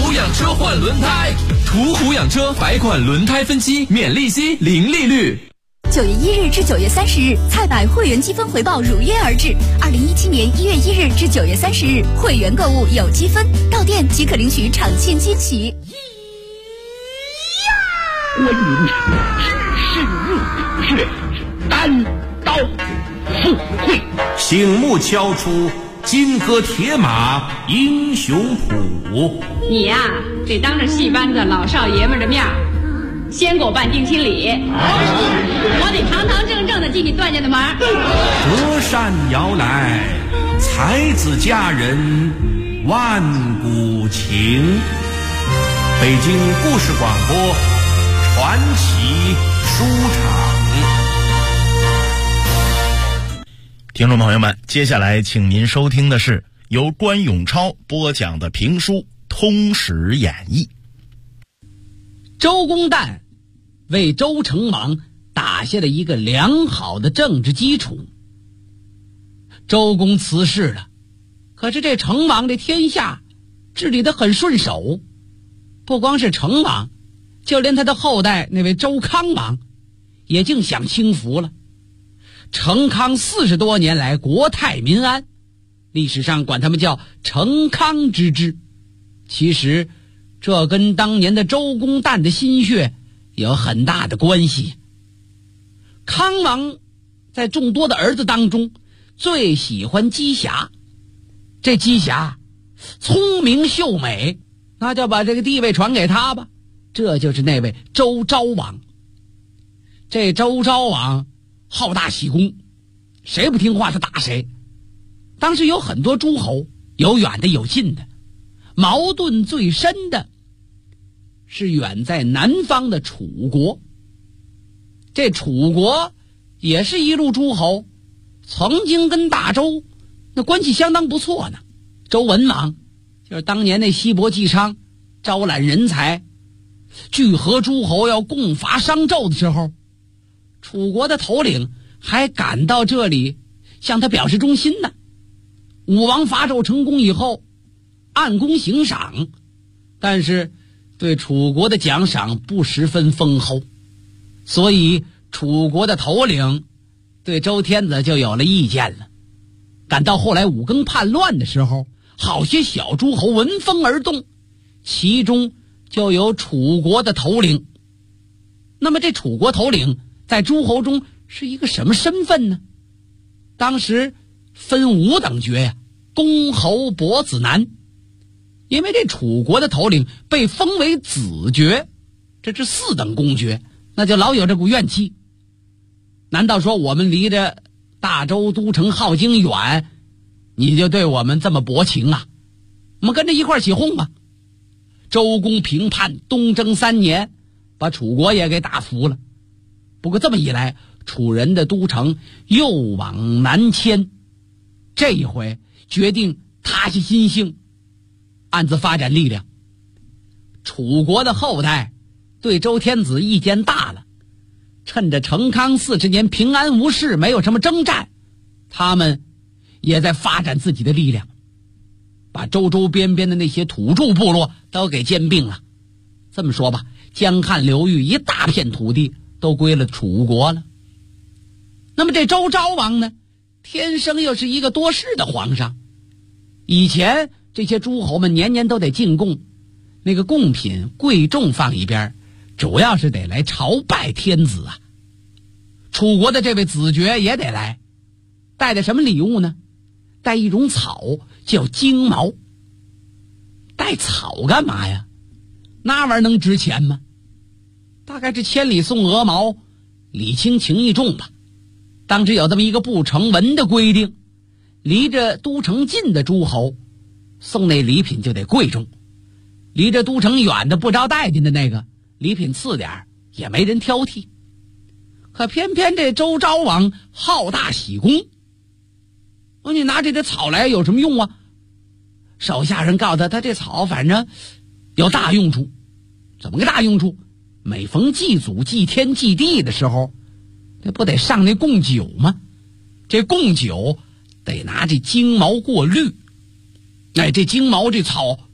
虎养车换轮胎，途虎养车百款轮胎分期免利息零利率。 9月1日至9月30日，菜百会员积分回报如约而至。2017年1月1日至9月30日，会员购物有积分，到店即可领取场庆惊喜。 观音只是入却单刀赴会， 醒目敲出金戈铁马英雄谱。 你呀，得当着戏班子老少爷们的面先给我办定亲礼，我得堂堂正正的进你段家的门。 隔山遥来，才子佳人万古情。北京故事广播传奇书场。 听众朋友们，接下来请您收听的是由关永超播讲的评书《通史演义》。 周公旦为周成王打下了一个良好的政治基础。周公辞世了，可是这成王这天下治理得很顺手，不光是成王，就连他的后代那位周康王也竟享清福了。成康40多年来国泰民安，历史上管他们叫成康之治。其实这跟当年的周公旦的心血有很大的关系。康王在众多的儿子当中最喜欢姬霞，这姬霞聪明秀美，那就把这个地位传给他吧。这就是那位周昭王。这周昭王好大喜功，谁不听话他打谁。当时有很多诸侯，有远的有近的，矛盾最深的是远在南方的楚国。这楚国也是一路诸侯，曾经跟大周那关系相当不错呢。周文王就是当年那西伯姬昌招揽人才，聚合诸侯要共伐商纣的时候，楚国的头领还赶到这里向他表示忠心呢。武王伐纣成功以后，按功行赏，但是对楚国的奖赏不十分丰厚，所以楚国的头领对周天子就有了意见了。赶到后来五更叛乱的时候，好些小诸侯闻风而动，其中就有楚国的头领。那么这楚国头领在诸侯中是一个什么身份呢？当时分5等爵呀，公侯伯子男。因为这楚国的头领被封为子爵，这是4等公爵，那就老有这股怨气。难道说我们离着大周都城镐京远，你就对我们这么薄情啊？我们跟着一块起哄吧。周公平叛，东征3年，把楚国也给打服了。不过这么一来，楚人的都城又往南迁，这一回决定踏下心性，暗自发展力量。楚国的后代对周天子意见大了，趁着成康40年平安无事，没有什么征战，他们也在发展自己的力量，把周周边边的那些土著部落都给兼并了。这么说吧，江汉流域一大片土地都归了楚国了。那么这周昭王呢，天生又是一个多事的皇上。以前这些诸侯们年年都得进贡，那个贡品贵重放一边，主要是得来朝拜天子啊。楚国的这位子爵也得来，带的什么礼物呢？带一种草叫荆毛。带草干嘛呀？那玩意儿能值钱吗？大概是千里送鹅毛，礼轻情意重吧。当时有这么一个不成文的规定，离着都城近的诸侯送那礼品就得贵重，离着都城远的不招待见的那个礼品次点也没人挑剔。可偏偏这周昭王好大喜功，你拿这草来有什么用啊？手下人告诉他，他这草反正有大用处。怎么个大用处？每逢祭祖祭天祭地的时候，这不得上那贡酒吗？这贡酒得拿这荆毛过滤。这荆毛这草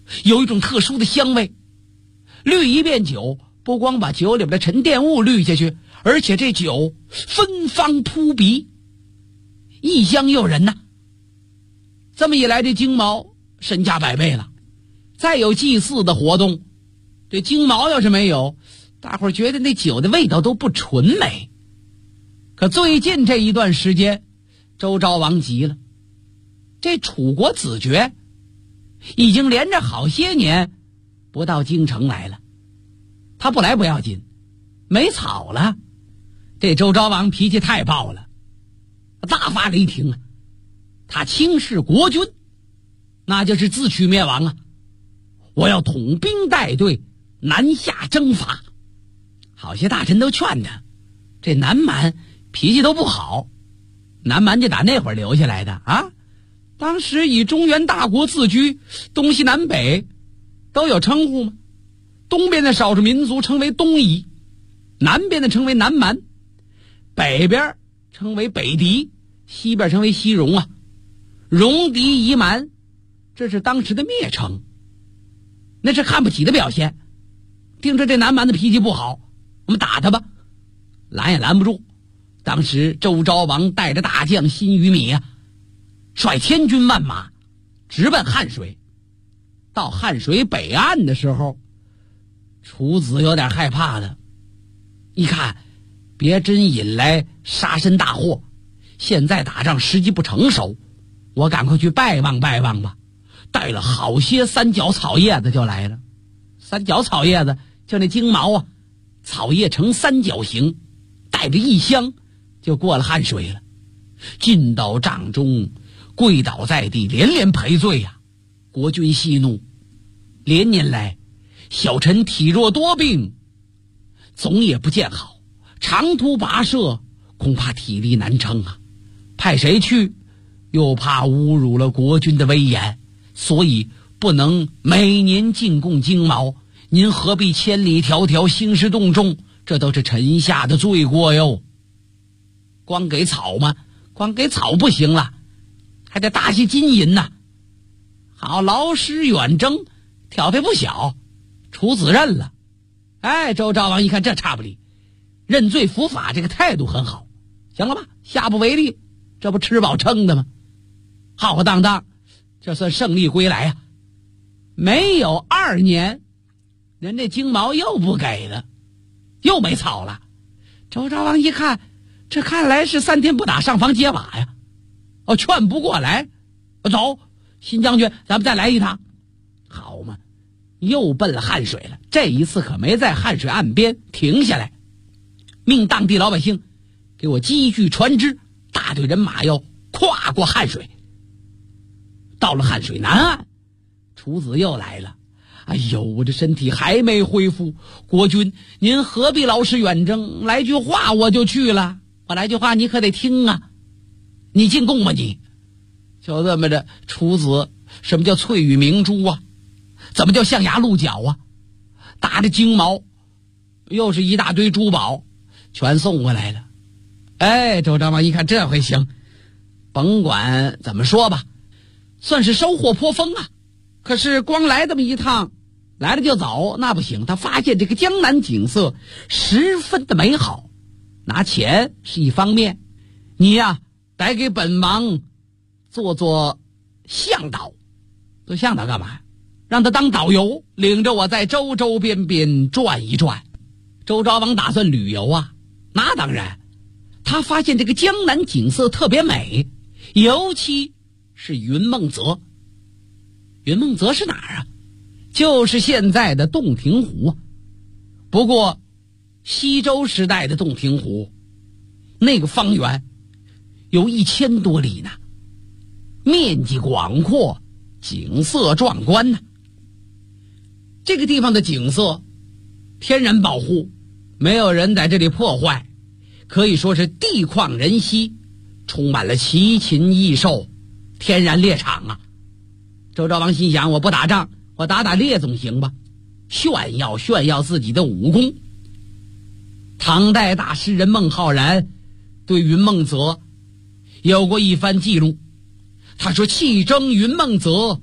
有一种特殊的香味。滤一遍酒，不光把酒里边的沉淀物滤下去，而且这酒芬芳扑鼻，异香诱人呐。这么一来，这金毛身价百倍了。再有祭祀的活动，这金毛要是没有，大伙儿觉得那酒的味道都不纯美。可最近这一段时间，周昭王急了，这楚国子爵已经连着好些年不到京城来了，他不来不要紧，没草了。这周昭王脾气太暴了，大发雷霆啊！他轻视国君，那就是自取灭亡啊！我要统兵带队南下征伐。好些大臣都劝他，这南蛮脾气都不好。南蛮就打那会儿留下来的啊，当时以中原大国自居，东西南北都有称呼吗？东边的少数民族称为东夷，南边的称为南蛮，北边称为北狄，西边称为西戎啊。戎狄夷蛮，这是当时的蔑称，那是看不起的表现。听着这南蛮的脾气不好，我们打他吧，拦也拦不住。当时周昭王带着大将辛于米啊，率千军万马直奔汉水。到汉水北岸的时候，楚子有点害怕的，一看别真引来杀身大祸，现在打仗时机不成熟，我赶快去拜望拜望吧。带了好些三角草叶子就来了。三角草叶子就那茎毛啊，草叶呈三角形，带着异香就过了汉水了。进到帐中，跪倒在地，连连赔罪呀。国君息怒，连年来小臣体弱多病，总也不见好，长途跋涉恐怕体力难撑啊。派谁去又怕侮辱了国君的威严，所以不能每年进贡金毛，您何必千里迢迢兴师动众，这都是臣下的罪过哟。光给草吗？光给草不行了，还得大些金银呐。好，劳师远征，挑费不小，楚子认了。哎，周昭王一看这差不离，认罪伏法，这个态度很好。行了吧，下不为例，这不吃饱撑的吗？浩浩荡荡，这算胜利归来啊。没有2年，人这金毛又不给了，又没草了。周昭王一看，这看来是3天不打上房揭瓦呀。劝不过来，走，新将军，咱们再来一趟。好嘛，又奔了汉水了。这一次可没在汉水岸边停下来，命当地老百姓给我积聚船只，大队人马要跨过汉水。到了汉水南岸，楚子又来了。哎呦，我这身体还没恢复，国君您何必劳师远征？来句话我就去了。我来句话你可得听啊，你进贡吧你。就这么着，楚子什么叫翠羽明珠啊？怎么叫象牙鹿角啊？打着金毛，又是一大堆珠宝，全送过来了。哎，周昭王一看这回行，甭管怎么说吧，算是收获颇丰啊。可是光来这么一趟，来了就走，那不行。他发现这个江南景色十分的美好，拿钱是一方面，你呀得给本王做向导。做向导干嘛？让他当导游，领着我在周周边边转一转。周昭王打算旅游啊，那当然。他发现这个江南景色特别美，尤其是云梦泽。云梦泽是哪儿啊？就是现在的洞庭湖啊。不过西周时代的洞庭湖那个方圆有1000多里呢，面积广阔，景色壮观呢。这个地方的景色天然保护，没有人在这里破坏，可以说是地旷人稀，充满了奇禽异兽，天然猎场啊。周昭王心想，我不打仗，我打猎总行吧，炫耀自己的武功。唐代大诗人孟浩然对云梦泽有过一番记录，他说：气蒸云梦泽，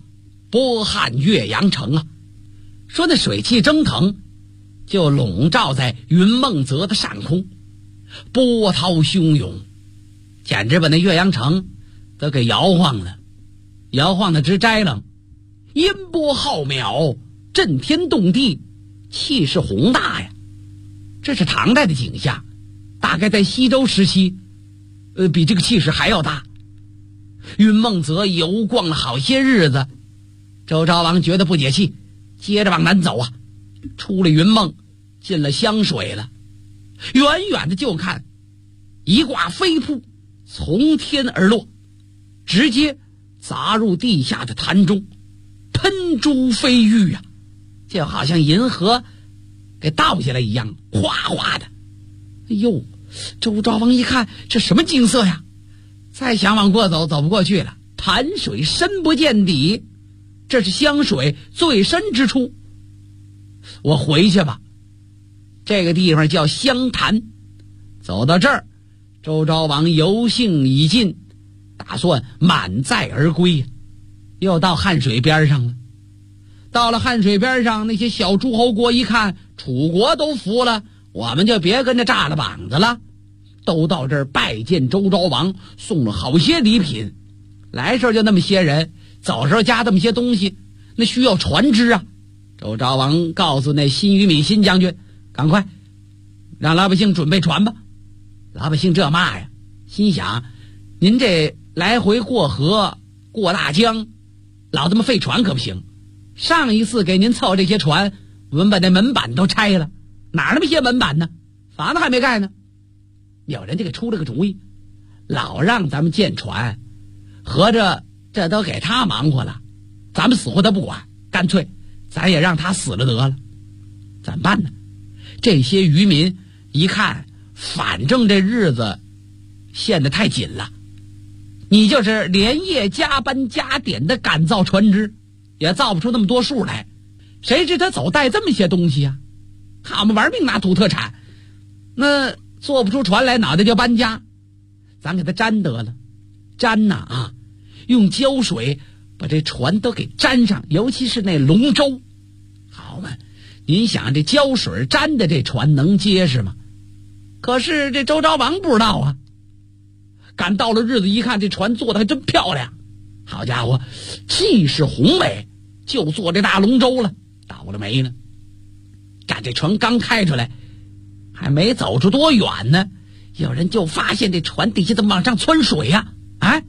波撼岳阳城啊。说那水汽蒸腾，就笼罩在云梦泽的上空，波涛汹涌，简直把那岳阳城都给摇晃了，摇晃的直摘楞，音波浩渺，震天动地，气势宏大呀。这是唐代的景象，大概在西周时期比这个气势还要大。云梦泽游逛了好些日子，周昭王觉得不解气，接着往南走啊，出了云梦，进了湘水了。远远的就看一挂飞瀑从天而落，直接砸入地下的潭中，喷珠飞玉啊，就好像银河给倒下来一样，哗哗的。哎呦，周昭王一看，这什么景色呀？再想往过走，走不过去了，潭水深不见底，这是湘水最深之处。我回去吧，这个地方叫湘潭。走到这儿，周昭王游兴已尽，打算满载而归，又到汉水边上了。到了汉水边上，那些小诸侯国一看楚国都服了，我们就别跟着炸了膀子了，都到这儿拜见周昭王，送了好些礼品。来时候就那么些人，走时候加这么些东西，那需要船只啊。周昭王告诉那辛于米辛将军，赶快让老百姓准备船吧。老百姓这骂呀，心想您这来回过河过大江，老这么费船可不行。上一次给您凑这些船，我们把那门板都拆了，哪那么些门板呢？房子还没盖呢。有人就给出了个主意，老让咱们建船，合着这都给他忙活了，咱们死活他不管，干脆咱也让他死了得了。怎么办呢？这些渔民一看，反正这日子陷得太紧了，你就是连夜加班加点的赶造船只，也造不出那么多数来。谁知他走带这么些东西啊？看我们玩命拿土特产，那做不出船来，脑袋就搬家。咱给他粘得了，粘呐啊！用胶水把这船都给粘上，尤其是那龙舟。好嘛，您想这胶水粘的这船能结实吗？可是这周昭王不知道啊。赶到了日子一看，这船做的还真漂亮，好家伙，气势宏伟，就做这大龙舟了。倒了霉了，赶这船刚开出来，还没走出多远呢，有人就发现这船底下怎么往上窜水呀？哎，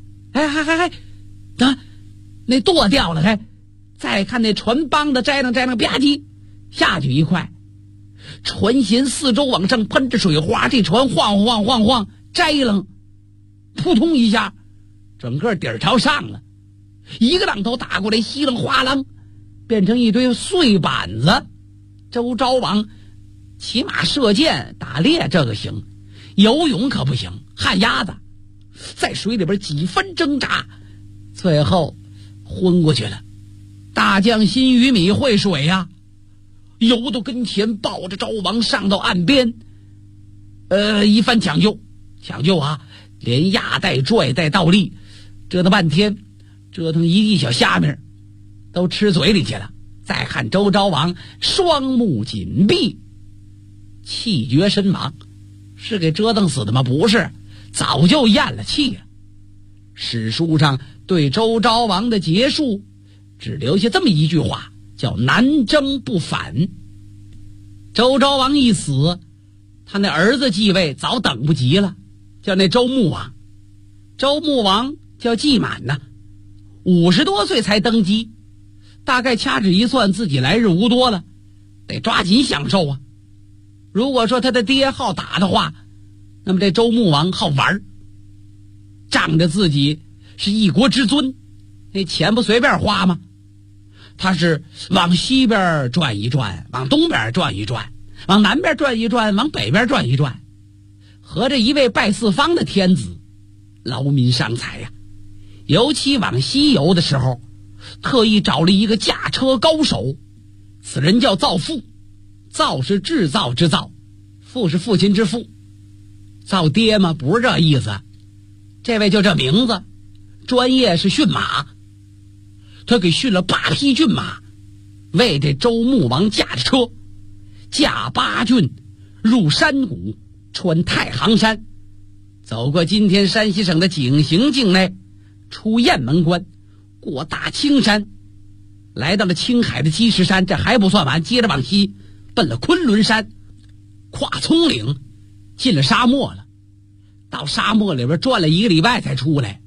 那舵掉了，再看那船帮的摘楞，吧唧下去一块，船舷四周往上喷着水花，这船晃，摘楞，扑通一下，整个底儿朝上了，一个浪头打过来，稀楞哗啷，变成一堆碎板子。周昭王骑马射箭打猎这个行，游泳可不行，旱鸭子，在水里边几分挣扎，最后昏过去了。大将辛于米会水呀，游到跟前，抱着昭王上到岸边，一番抢救啊，连压带拽带倒立，折腾半天，折腾一地小虾米都吃嘴里去了。再看周昭王双目紧闭，气绝身亡。是给折腾死的吗？不是，早就咽了气了。史书上对周昭王的结束只留下这么一句话，叫南征不返。周昭王一死，他那儿子继位早等不及了，叫那周穆王。周穆王叫季满呢，50多岁才登基，大概掐指一算，自己来日无多了，得抓紧享受啊。如果说他的爹好打的话，那么这周穆王好玩，仗着自己是一国之尊，那钱不随便花吗？他是往西边转一转，往东边转一转，往南边转一转，往北边转一转，和这一位拜四方的天子劳民伤财呀。尤其往西游的时候，特意找了一个驾车高手，此人叫造父。造是制造之造，父是父亲之父。造爹吗？不是这意思。这位就这名字，专业是驯马。 他给训了8匹骏马，为这周穆王驾着车，驾8骏入山谷，穿太行山，走过今天山西省的井陉境内，出雁门关，过大青山，来到了青海的积石山，这还不算完，接着往西奔了昆仑山，跨葱岭，进了沙漠了。到沙漠里边转了1个礼拜才出来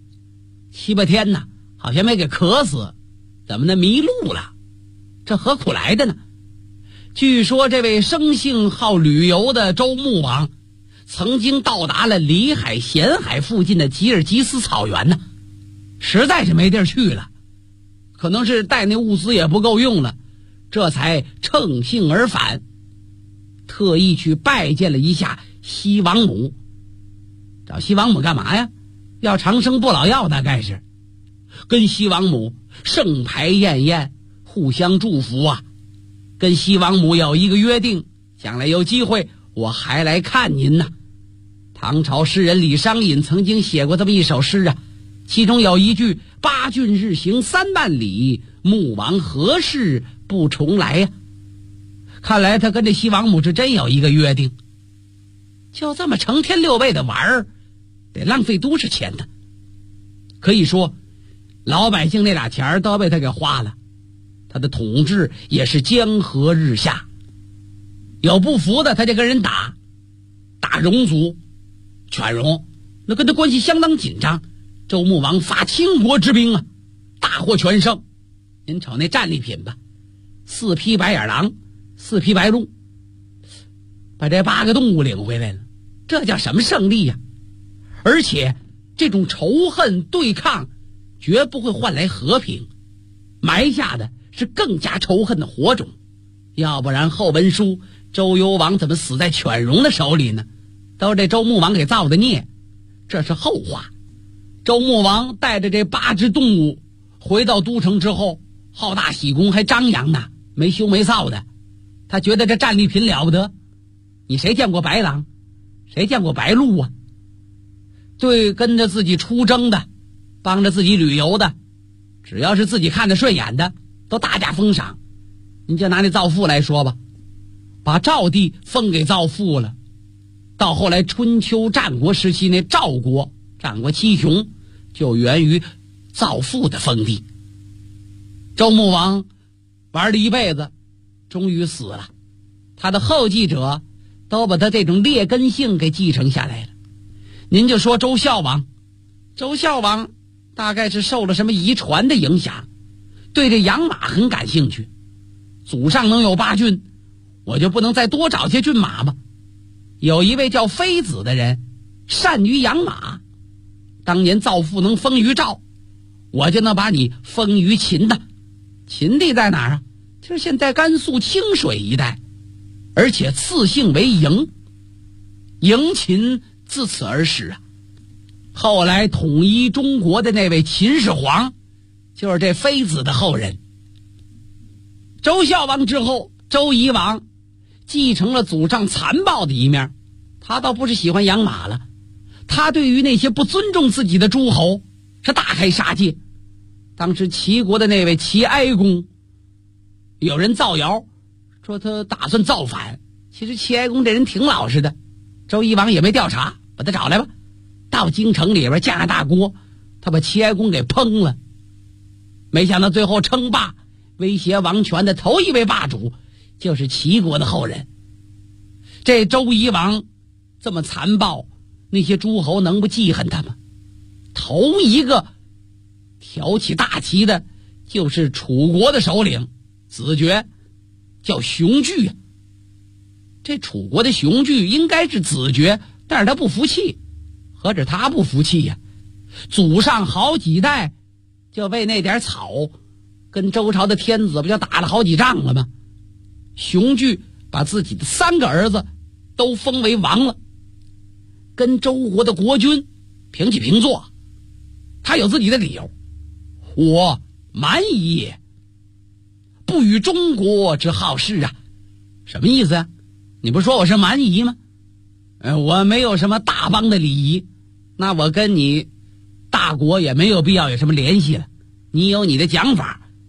，7、8天呢，好像没给渴死，怎么呢？迷路了，这何苦来的呢？据说这位生性好旅游的周穆王，曾经到达了里海、咸海附近的吉尔吉斯草原呢，实在是没地儿去了，可能是带那物资也不够用了，这才乘兴而返，特意去拜见了一下西王母。找西王母干嘛呀？要长生不老药，大概是跟西王母盛牌宴宴，互相祝福啊。跟西王母有一个约定，将来有机会我还来看您呢。唐朝诗人李商隐曾经写过这么一首诗啊，其中有一句8骏日行3万里，穆王何事不重来呀？看来他跟这西王母是真有一个约定。就这么成天6位的玩儿，得浪费多少钱呢？可以说老百姓那俩钱都被他给花了，他的统治也是江河日下。有不服的他就跟人打戎族，犬戎那跟他关系相当紧张。周穆王发倾国之兵啊，大获全胜。您瞅那战利品吧，4匹白眼狼，4匹白鹿，把这8个动物领回来了，这叫什么胜利呀？而且这种仇恨对抗绝不会换来和平，埋下的是更加仇恨的火种。要不然后文书周幽王怎么死在犬戎的手里呢？都是这周穆王给造的孽，这是后话。周穆王带着这8只动物回到都城之后，好大喜功，还张扬呢，没羞没臊的。他觉得这战利品了不得，你谁见过白狼，谁见过白鹿啊？对跟着自己出征的，帮着自己旅游的，只要是自己看着顺眼的，都大加封赏。你就拿那赵父来说吧，把赵地封给赵父了。到后来春秋战国时期，那赵国战国7雄就源于赵父的封地。周穆王玩了一辈子，终于死了，他的后继者都把他这种劣根性给继承下来了。您就说周孝王，周孝王大概是受了什么遗传的影响，对这养马很感兴趣。祖上能有8骏，我就不能再多找些骏马吗？有一位叫妃子的人善于养马，当年赵父能封于赵，我就能把你封于秦的。秦地在哪儿啊？就是现在甘肃清水一带，而且赐姓为嬴，嬴秦自此而始啊。后来统一中国的那位秦始皇就是这妃子的后人。周孝王之后，周夷王继承了祖上残暴的一面，他倒不是喜欢养马了，他对于那些不尊重自己的诸侯是大开杀戒。当时齐国的那位齐哀公，有人造谣说他打算造反，其实齐哀公这人挺老实的，周夷王也没调查，把他找来吧。到京城里边架大锅，他把齐哀公给烹了。没想到最后称霸威胁王权的头一位霸主就是齐国的后人。这周夷王这么残暴，那些诸侯能不记恨他吗？头一个挑起大旗的就是楚国的首领子爵，叫熊惧。这楚国的熊惧应该是子爵，但是他不服气。何止他不服气呀，祖上好几代就为那点草跟周朝的天子不就打了好几仗了吗？熊惧把自己的3个儿子都封为王了，跟周国的国君平起平坐。他有自己的理由，我蛮夷也，不与中国之好事啊。什么意思啊？你不说我是蛮夷吗？我没有什么大邦的礼仪，那我跟你大国也没有必要有什么联系了。你有你的讲法，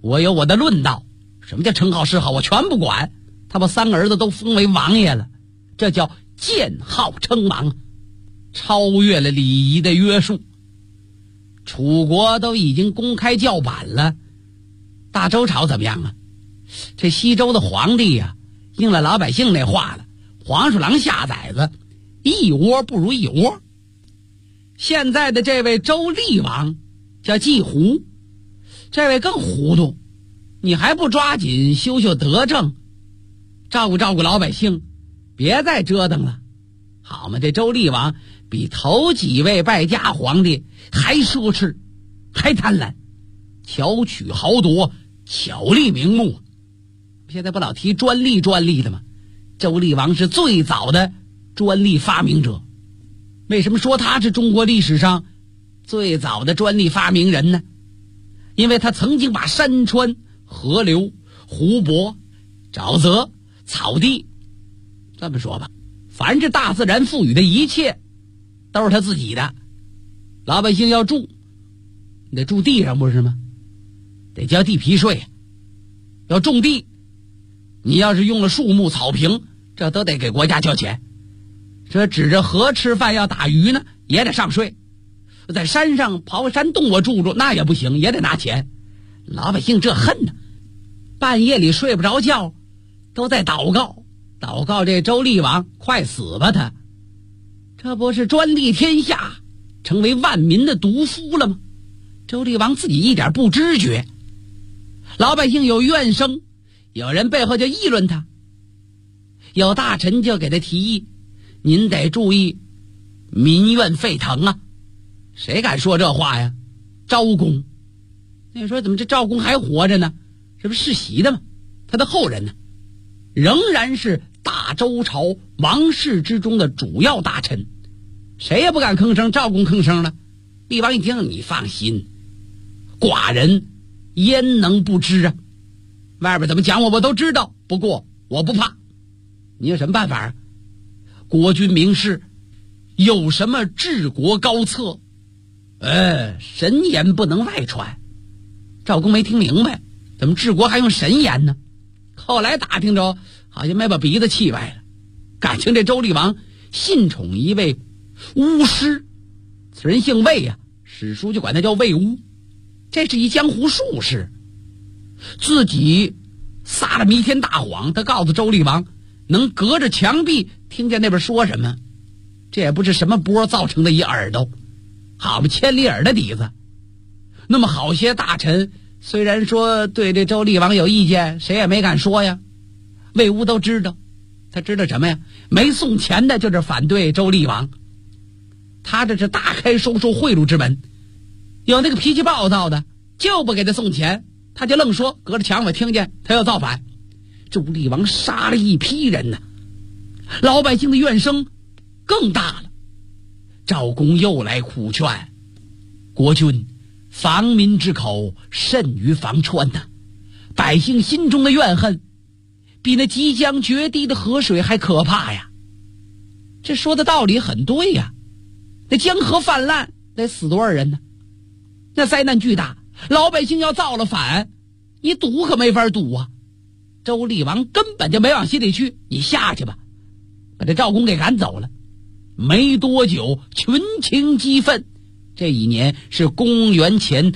我有我的论道，什么叫称号谥号我全不管，他把3个儿子都封为王爷了，这叫建号称王，超越了礼仪的约束。楚国都已经公开叫板了，大周朝怎么样啊？这西周的皇帝呀，应了老百姓那话了，黄鼠狼下崽子，一窝不如一窝。现在的这位周厉王叫季胡，这位更糊涂，你还不抓紧修修德政，照顾照顾老百姓，别再折腾了，好嘛？这周厉王比头几位败家皇帝还奢侈，还贪婪，巧取豪夺，巧立名目。现在不老提专利的吗？周厉王是最早的专利发明者。为什么说他是中国历史上最早的专利发明人呢？因为他曾经把山川、河流、湖泊、沼泽、草地，这么说吧，凡是大自然赋予的一切都是他自己的。老百姓要住，你得住地上不是吗？得交地皮税。要种地，你要是用了树木草坪，这都得给国家交钱。这指着河吃饭要打鱼呢，也得上税。在山上刨个山洞我住那也不行，也得拿钱。老百姓这恨呢，半夜里睡不着觉，都在祷告这周厉王快死吧他。这不是专利天下，成为万民的毒夫了吗？周厉王自己一点不知觉。老百姓有怨声，有人背后就议论他，有大臣就给他提议，您得注意民怨沸腾啊。谁敢说这话呀？昭公。那说怎么这赵公还活着呢？这不世袭的吗？他的后人呢，仍然是大周朝王室之中的主要大臣，谁也不敢吭声。赵公吭声了，厉王一听，你放心，寡人焉能不知啊？外边怎么讲我都知道，不过我不怕。你有什么办法啊？国君明示，有什么治国高策，神言不能外传。赵公没听明白，怎么治国还用神言呢？后来打听着，好像没把鼻子气歪了。感情这周厉王信宠一位巫师，此人姓魏啊，史书就管他叫魏巫。这是一江湖术士，自己撒了弥天大谎。他告诉周厉王，能隔着墙壁听见那边说什么，这也不是什么波造成的一耳朵，好吧，千里耳的底子。那么好些大臣虽然说对这周厉王有意见，谁也没敢说呀。魏巫都知道，他知道什么呀？没送钱的就是反对周厉王，他这是大开收受贿赂之门。有那个脾气暴躁的，就不给他送钱，他就愣说隔着墙我听见他要造反。周厉王杀了一批人呢，老百姓的怨声更大了。赵公又来苦劝国君，防民之口甚于防川呐，百姓心中的怨恨比那即将决堤的河水还可怕呀。这说的道理很对呀，那江河泛滥得死多少人呢？那灾难巨大，老百姓要造了反，你堵可没法堵啊。周厉王根本就没往心里去，你下去吧，把这赵公给赶走了。没多久，群情激愤。这一年是公元前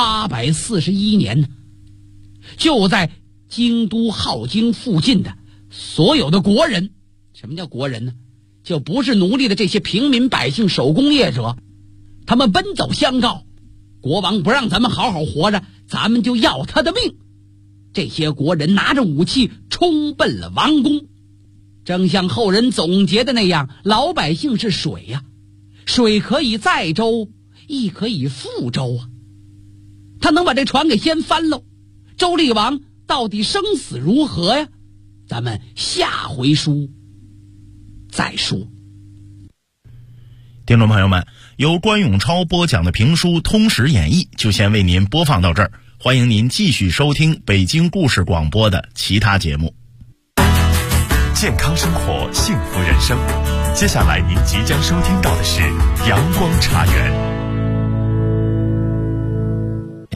841年呢，就在京都镐京附近的所有的国人，什么叫国人呢？就不是奴隶的这些平民百姓、手工业者，他们奔走相告，国王不让咱们好好活着，咱们就要他的命。这些国人拿着武器冲奔了王宫。正像后人总结的那样，老百姓是水呀，水可以载舟，亦可以覆舟啊。他能把这船给掀翻喽。周厉王到底生死如何呀？咱们下回书再说。 听众朋友们，由关永超播讲的评书《通史演义》就先为您播放到这儿，欢迎您继续收听北京故事广播的其他节目。 健康生活，幸福人生。接下来您即将收听到的是阳光茶园。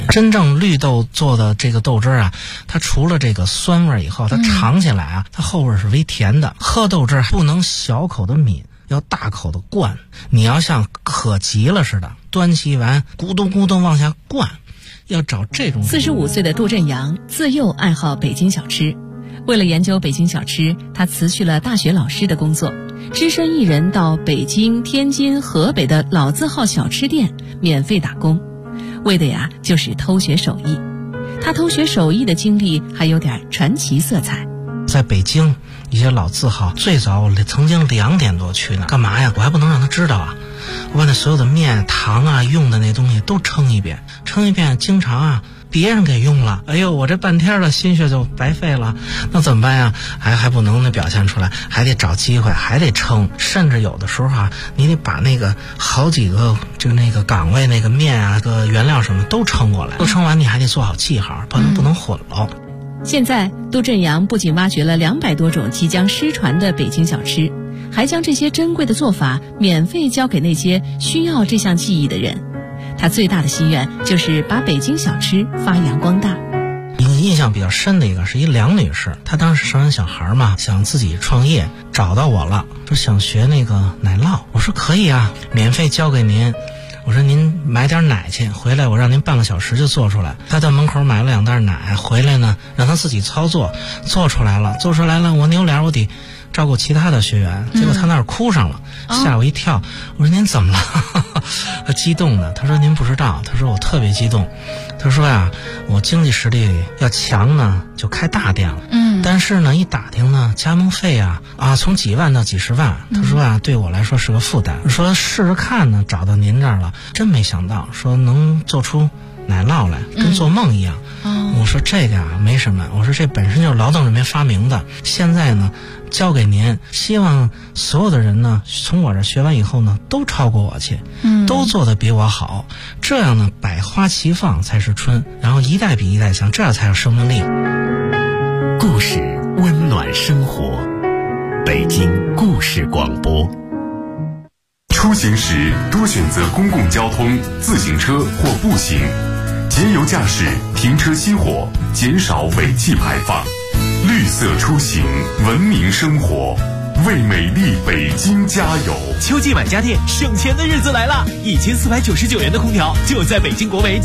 真正绿豆做的这个豆汁啊，它除了这个酸味以后，它尝起来啊，它后味是微甜的。喝豆汁不能小口的抿，要大口的灌。你要像渴急了似的，端起碗咕咚咕咚往下灌，要找这种。 45岁的杜振阳自幼爱好北京小吃，为了研究北京小吃，他辞去了大学老师的工作，只身一人到北京、天津、河北的老字号小吃店免费打工，为的呀就是偷学手艺。他偷学手艺的经历还有点传奇色彩。 在北京一些老字号，最早我曾经2点多去呢，干嘛呀？我还不能让他知道啊！我把那所有的面、糖啊、用的那东西都称一遍，经常啊别人给用了，哎呦，我这半天的心血就白费了，那怎么办呀？还不能表现出来，还得找机会，还得称，甚至有的时候啊，你得把那个好几个就那个岗位那个面啊、个原料什么都称过来，都称完你还得做好记号，不能混了。 现在杜振阳不仅挖掘了200多种即将失传的北京小吃，还将这些珍贵的做法免费教给那些需要这项技艺的人。他最大的心愿就是把北京小吃发扬光大。 印象比较深的一个是一梁女士，她当时生完小孩嘛，想自己创业，找到我了，说想学那个奶酪。我说可以啊，免费教给您。我说您买点奶去，回来我让您半个小时就做出来。他到门口买了2袋奶，回来呢让他自己操作，做出来了，我扭脸我得照顾其他的学员，结果他那儿哭上了，吓我一跳。我说您怎么了？他激动的，他说您不知道，他说我特别激动，他说呀，我经济实力要强呢，就开大店了。但是呢，一打听呢，加盟费啊从几万到几十万，他说啊，对我来说是个负担。说试试看呢，找到您这儿了，真没想到，说能做出奶酪来，跟做梦一样。我说这个啊没什么，我说这本身就是劳动人民发明的，现在呢交给您，希望所有的人呢从我这学完以后呢都超过我去，都做得比我好，这样呢百花齐放才是春，然后一代比一代强，这样才有生命力。 故事温暖生活，北京故事广播。 出行时多选择公共交通、自行车或步行，节油驾驶，停车熄火，减少尾气排放。绿色出行，文明生活，为美丽北京加油！ 秋季买家电省钱的日子来了，1499元的空调就在北京国美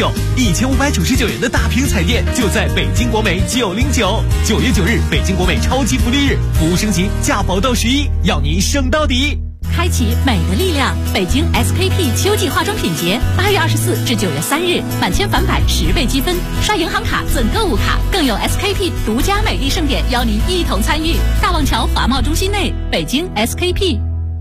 909，1599元的大屏彩电就在北京国美909。9月9日，北京国美超级福利日，服务升级，价保到11，要您省到底。 开启美的力量，北京 SKP 秋季化妆品节，8月24至9月3日，满千返百10倍积分，刷银行卡赠购物卡，更有 SKP 独家美丽盛典邀您一同参与。大望桥华贸中心内，北京 SKP。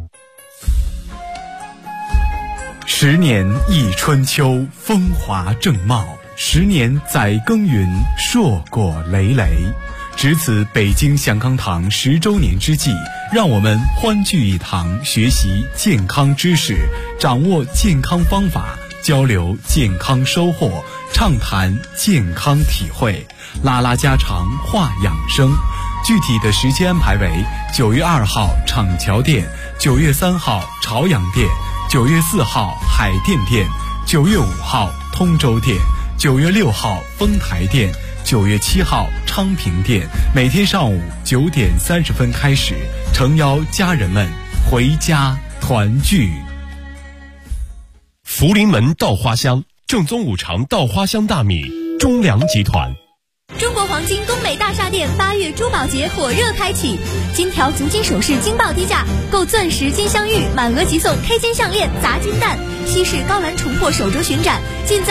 10年忆春秋，风华正茂；10年载耕耘，硕果累累。值此北京祥康堂10周年之际，让我们欢聚一堂，学习健康知识，掌握健康方法，交流健康收获，畅谈健康体会，拉拉家常，话养生。具体的时间安排为9月2号厂桥店，9月3号朝阳店，9月4号海淀店，9月5号通州店，9月6号丰台店，9月7号昌平店，每天上午9点30分开始，诚邀家人们回家团聚。 福临门稻花香，正宗五常稻花香大米，中粮集团。 中国黄金东北大厦店8月珠宝节火热开启，金条足金首饰惊爆低价，购钻石金镶玉满额即送 K 金项链砸金蛋，西式高蓝重破手镯巡展，尽在